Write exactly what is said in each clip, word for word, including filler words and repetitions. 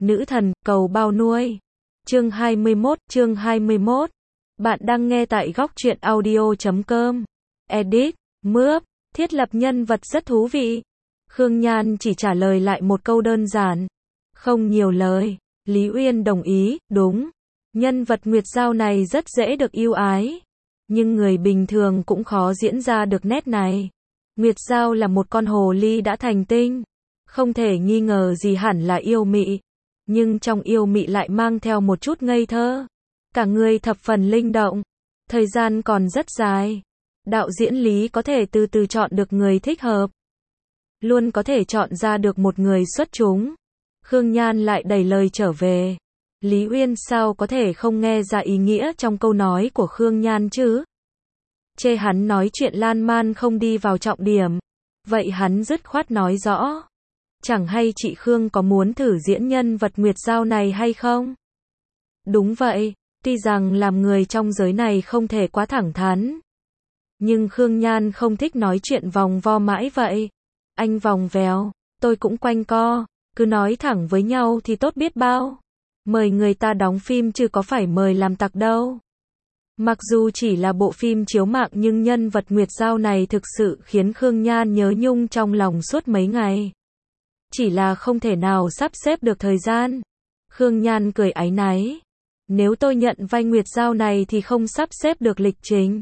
Nữ thần, cầu bao nuôi. Chương hai mươi mốt, chương hai mươi mốt. Bạn đang nghe tại góc truyện audio chấm com. Edit, mướp, thiết lập nhân vật rất thú vị. Khương Nhan chỉ trả lời lại một câu đơn giản. Không nhiều lời. Lý Uyên đồng ý, đúng. Nhân vật Nguyệt Giao này rất dễ được yêu ái. Nhưng người bình thường cũng khó diễn ra được nét này. Nguyệt Giao là một con hồ ly đã thành tinh. Không thể nghi ngờ gì hẳn là yêu mị. Nhưng trong yêu mị lại mang theo một chút ngây thơ. Cả người thập phần linh động. Thời gian còn rất dài. Đạo diễn Lý có thể từ từ chọn được người thích hợp. Luôn có thể chọn ra được một người xuất chúng. Khương Nhan lại đẩy lời trở về. Lý Uyên sao có thể không nghe ra ý nghĩa trong câu nói của Khương Nhan chứ? Chê hắn nói chuyện lan man không đi vào trọng điểm. Vậy hắn dứt khoát nói rõ. Chẳng hay chị Khương có muốn thử diễn nhân vật Nguyệt Giao này hay không? Đúng vậy, tuy rằng làm người trong giới này không thể quá thẳng thắn. Nhưng Khương Nhan không thích nói chuyện vòng vo mãi vậy. Anh vòng vèo, tôi cũng quanh co, cứ nói thẳng với nhau thì tốt biết bao. Mời người ta đóng phim chứ có phải mời làm tặc đâu. Mặc dù chỉ là bộ phim chiếu mạng nhưng nhân vật Nguyệt Giao này thực sự khiến Khương Nhan nhớ nhung trong lòng suốt mấy ngày. Chỉ là không thể nào sắp xếp được thời gian. Khương Nhan cười áy náy. Nếu tôi nhận vai Nguyệt Giao này thì không sắp xếp được lịch trình.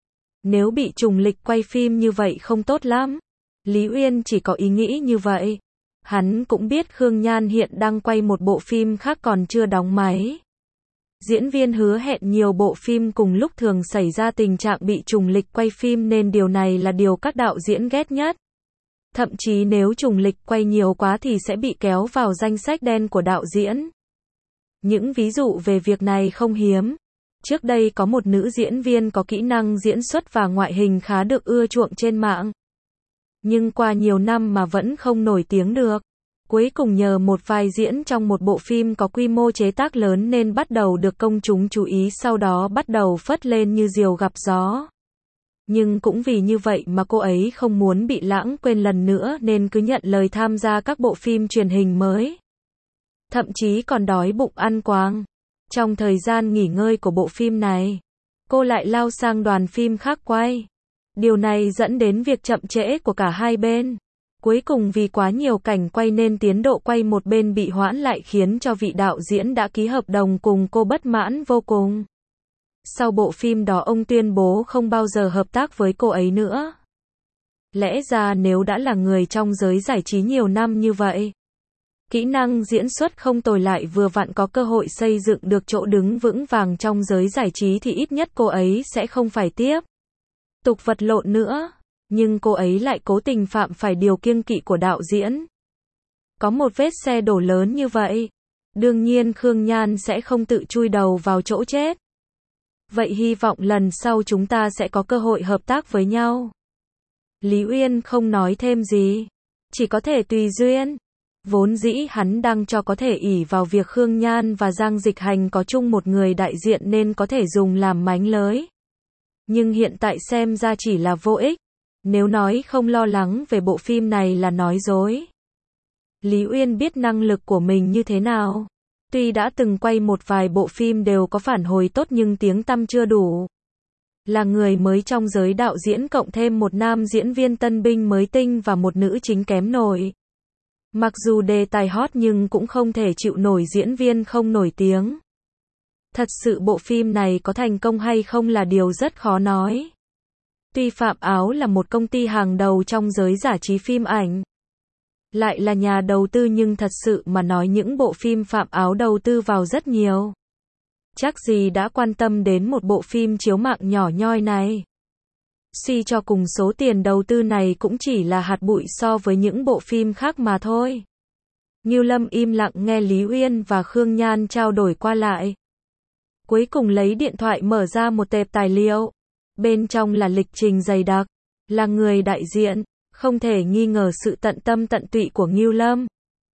Nếu bị trùng lịch quay phim như vậy không tốt lắm. Lý Uyên chỉ có ý nghĩ như vậy. Hắn cũng biết Khương Nhan hiện đang quay một bộ phim khác còn chưa đóng máy. Diễn viên hứa hẹn nhiều bộ phim cùng lúc thường xảy ra tình trạng bị trùng lịch quay phim nên điều này là điều các đạo diễn ghét nhất. Thậm chí nếu trùng lịch quay nhiều quá thì sẽ bị kéo vào danh sách đen của đạo diễn. Những ví dụ về việc này không hiếm. Trước đây có một nữ diễn viên có kỹ năng diễn xuất và ngoại hình khá được ưa chuộng trên mạng. Nhưng qua nhiều năm mà vẫn không nổi tiếng được. Cuối cùng nhờ một vai diễn trong một bộ phim có quy mô chế tác lớn nên bắt đầu được công chúng chú ý, sau đó bắt đầu phất lên như diều gặp gió. Nhưng cũng vì như vậy mà cô ấy không muốn bị lãng quên lần nữa nên cứ nhận lời tham gia các bộ phim truyền hình mới. Thậm chí còn đói bụng ăn quàng. Trong thời gian nghỉ ngơi của bộ phim này, cô lại lao sang đoàn phim khác quay. Điều này dẫn đến việc chậm trễ của cả hai bên. Cuối cùng vì quá nhiều cảnh quay nên tiến độ quay một bên bị hoãn lại khiến cho vị đạo diễn đã ký hợp đồng cùng cô bất mãn vô cùng. Sau bộ phim đó ông tuyên bố không bao giờ hợp tác với cô ấy nữa. Lẽ ra nếu đã là người trong giới giải trí nhiều năm như vậy, kỹ năng diễn xuất không tồi lại vừa vặn có cơ hội xây dựng được chỗ đứng vững vàng trong giới giải trí thì ít nhất cô ấy sẽ không phải tiếp tục vật lộn nữa. Nhưng cô ấy lại cố tình phạm phải điều kiêng kỵ của đạo diễn. Có một vết xe đổ lớn như vậy, đương nhiên Khương Nhan sẽ không tự chui đầu vào chỗ chết. Vậy hy vọng lần sau chúng ta sẽ có cơ hội hợp tác với nhau. Lý Uyên không nói thêm gì, chỉ có thể tùy duyên. Vốn dĩ hắn đang cho có thể ỷ vào việc Khương Nhan và Giang Dịch Hành có chung một người đại diện nên có thể dùng làm mánh lới. Nhưng hiện tại xem ra chỉ là vô ích. Nếu nói không lo lắng về bộ phim này là nói dối. Lý Uyên biết năng lực của mình như thế nào. Tuy đã từng quay một vài bộ phim đều có phản hồi tốt nhưng tiếng tăm chưa đủ. Là người mới trong giới đạo diễn cộng thêm một nam diễn viên tân binh mới tinh và một nữ chính kém nổi. Mặc dù đề tài hot nhưng cũng không thể chịu nổi diễn viên không nổi tiếng. Thật sự bộ phim này có thành công hay không là điều rất khó nói. Tuy Phạm Áo là một công ty hàng đầu trong giới giải trí phim ảnh, lại là nhà đầu tư nhưng thật sự mà nói những bộ phim Phạm Áo đầu tư vào rất nhiều. Chắc gì đã quan tâm đến một bộ phim chiếu mạng nhỏ nhoi này. Suy cho cùng số tiền đầu tư này cũng chỉ là hạt bụi so với những bộ phim khác mà thôi. Ngưu Lâm im lặng nghe Lý Uyên và Khương Nhan trao đổi qua lại. Cuối cùng lấy điện thoại mở ra một tệp tài liệu. Bên trong là lịch trình dày đặc, là người đại diện, không thể nghi ngờ sự tận tâm tận tụy của Ngưu Lâm.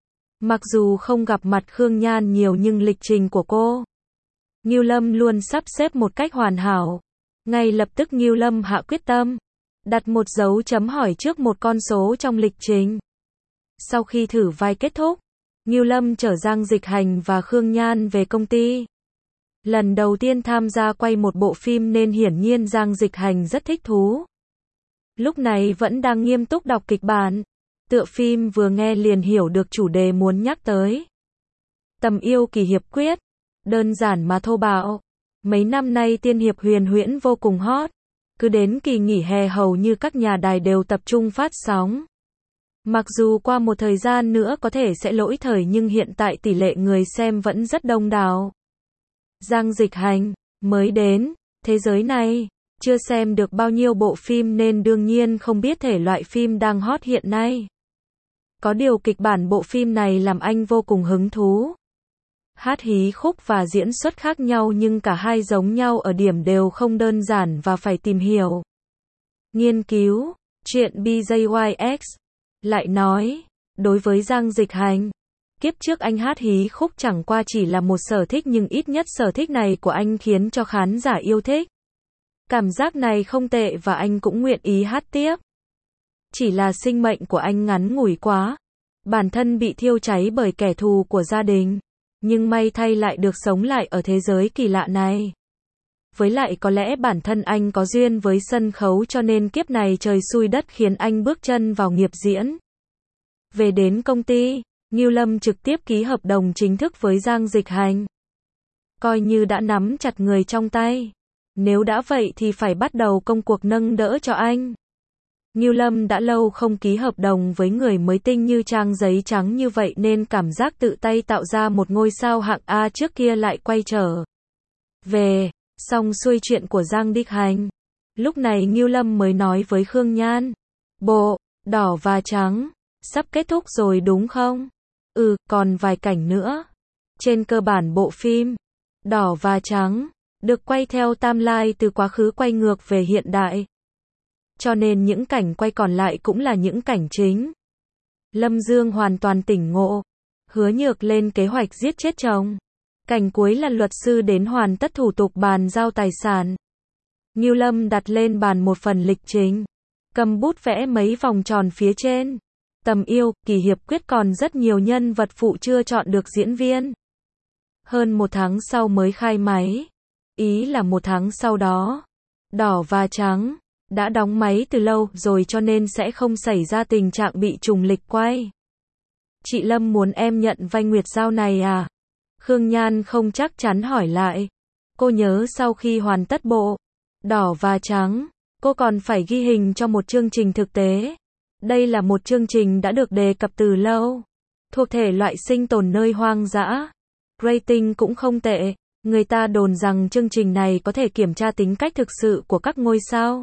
Mặc dù không gặp mặt Khương Nhan nhiều nhưng lịch trình của cô, Ngưu Lâm luôn sắp xếp một cách hoàn hảo. Ngay lập tức Ngưu Lâm hạ quyết tâm, đặt một dấu chấm hỏi trước một con số trong lịch trình. Sau khi thử vai kết thúc, Ngưu Lâm chở Giang Dịch Hành và Khương Nhan về công ty. Lần đầu tiên tham gia quay một bộ phim nên hiển nhiên Giang Dịch Hành rất thích thú. Lúc này vẫn đang nghiêm túc đọc kịch bản. Tựa phim vừa nghe liền hiểu được chủ đề muốn nhắc tới. Tầm yêu kỳ hiệp quyết. Đơn giản mà thô bạo. Mấy năm nay tiên hiệp huyền huyễn vô cùng hot. Cứ đến kỳ nghỉ hè hầu như các nhà đài đều tập trung phát sóng. Mặc dù qua một thời gian nữa có thể sẽ lỗi thời nhưng hiện tại tỷ lệ người xem vẫn rất đông đảo. Giang Dịch Hành, mới đến, thế giới này, chưa xem được bao nhiêu bộ phim nên đương nhiên không biết thể loại phim đang hot hiện nay. Có điều kịch bản bộ phim này làm anh vô cùng hứng thú. Hát hí khúc và diễn xuất khác nhau nhưng cả hai giống nhau ở điểm đều không đơn giản và phải tìm hiểu. Nghiên cứu, chuyện bê jay y ích, lại nói, đối với Giang Dịch Hành, kiếp trước anh hát hí khúc chẳng qua chỉ là một sở thích nhưng ít nhất sở thích này của anh khiến cho khán giả yêu thích. Cảm giác này không tệ và anh cũng nguyện ý hát tiếp. Chỉ là sinh mệnh của anh ngắn ngủi quá. Bản thân bị thiêu cháy bởi kẻ thù của gia đình. Nhưng may thay lại được sống lại ở thế giới kỳ lạ này. Với lại có lẽ bản thân anh có duyên với sân khấu cho nên kiếp này trời xui đất khiến anh bước chân vào nghiệp diễn. Về đến công ty, Ngưu Lâm trực tiếp ký hợp đồng chính thức với Giang Dịch Hành. Coi như đã nắm chặt người trong tay. Nếu đã vậy thì phải bắt đầu công cuộc nâng đỡ cho anh. Ngưu Lâm đã lâu không ký hợp đồng với người mới tinh như trang giấy trắng như vậy nên cảm giác tự tay tạo ra một ngôi sao hạng A trước kia lại quay trở về. Xong xuôi chuyện của Giang Dịch Hành. Lúc này Ngưu Lâm mới nói với Khương Nhan. Bộ, đỏ và trắng, sắp kết thúc rồi đúng không? Ừ, còn vài cảnh nữa. Trên cơ bản bộ phim, đỏ và trắng, được quay theo timeline từ quá khứ quay ngược về hiện đại. Cho nên những cảnh quay còn lại cũng là những cảnh chính. Lâm Dương hoàn toàn tỉnh ngộ. Hứa Nhược lên kế hoạch giết chết chồng. Cảnh cuối là luật sư đến hoàn tất thủ tục bàn giao tài sản. Ngưu Lâm đặt lên bàn một phần lịch trình. Cầm bút vẽ mấy vòng tròn phía trên. Tầm yêu, kỳ hiệp quyết còn rất nhiều nhân vật phụ chưa chọn được diễn viên. Hơn một tháng sau mới khai máy. Ý là một tháng sau đó. Đỏ và trắng đã đóng máy từ lâu rồi cho nên sẽ không xảy ra tình trạng bị trùng lịch quay. Chị Lâm muốn em nhận vai Nguyệt Giao này à? Khương Nhan không chắc chắn hỏi lại. Cô nhớ sau khi hoàn tất bộ đỏ và trắng, cô còn phải ghi hình cho một chương trình thực tế. Đây là một chương trình đã được đề cập từ lâu. Thuộc thể loại sinh tồn nơi hoang dã. Rating cũng không tệ. Người ta đồn rằng chương trình này có thể kiểm tra tính cách thực sự của các ngôi sao.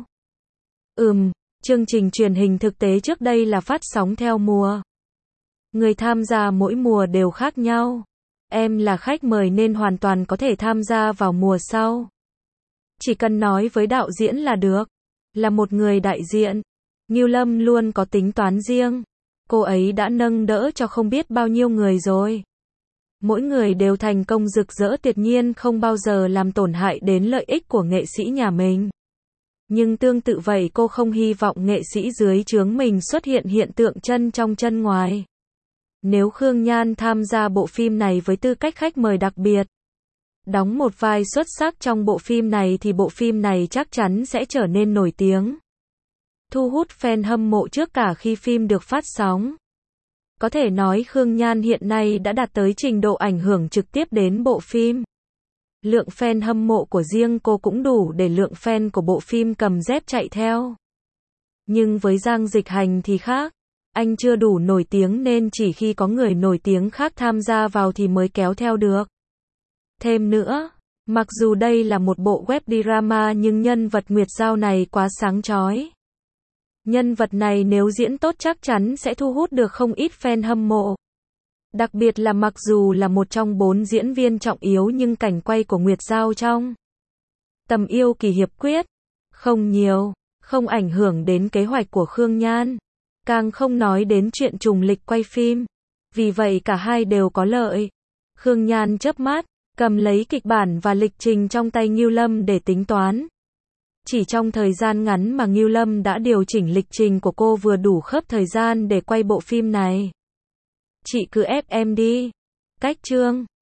Ừm, chương trình truyền hình thực tế trước đây là phát sóng theo mùa. Người tham gia mỗi mùa đều khác nhau. Em là khách mời nên hoàn toàn có thể tham gia vào mùa sau. Chỉ cần nói với đạo diễn là được. Là một người đại diện. Ngưu Lâm luôn có tính toán riêng. Cô ấy đã nâng đỡ cho không biết bao nhiêu người rồi. Mỗi người đều thành công rực rỡ tuyệt nhiên không bao giờ làm tổn hại đến lợi ích của nghệ sĩ nhà mình. Nhưng tương tự vậy cô không hy vọng nghệ sĩ dưới trướng mình xuất hiện hiện tượng chân trong chân ngoài. Nếu Khương Nhan tham gia bộ phim này với tư cách khách mời đặc biệt, đóng một vai xuất sắc trong bộ phim này thì bộ phim này chắc chắn sẽ trở nên nổi tiếng. Thu hút fan hâm mộ trước cả khi phim được phát sóng. Có thể nói Khương Nhan hiện nay đã đạt tới trình độ ảnh hưởng trực tiếp đến bộ phim. Lượng fan hâm mộ của riêng cô cũng đủ để lượng fan của bộ phim cầm dép chạy theo. Nhưng với Giang Dịch Hành thì khác. Anh chưa đủ nổi tiếng nên chỉ khi có người nổi tiếng khác tham gia vào thì mới kéo theo được. Thêm nữa, mặc dù đây là một bộ web drama nhưng nhân vật Nguyệt Giao này quá sáng chói. Nhân vật này nếu diễn tốt chắc chắn sẽ thu hút được không ít fan hâm mộ. Đặc biệt là mặc dù là một trong bốn diễn viên trọng yếu nhưng cảnh quay của Nguyệt Giao trong Tầm yêu kỳ hiệp quyết không nhiều, không ảnh hưởng đến kế hoạch của Khương Nhan. Càng không nói đến chuyện trùng lịch quay phim. Vì vậy cả hai đều có lợi. Khương Nhan chớp mắt, cầm lấy kịch bản và lịch trình trong tay Ngưu Lâm để tính toán. Chỉ trong thời gian ngắn mà Ngưu Lâm đã điều chỉnh lịch trình của cô vừa đủ khớp thời gian để quay bộ phim này. Chị cứ ép em đi. Cách chương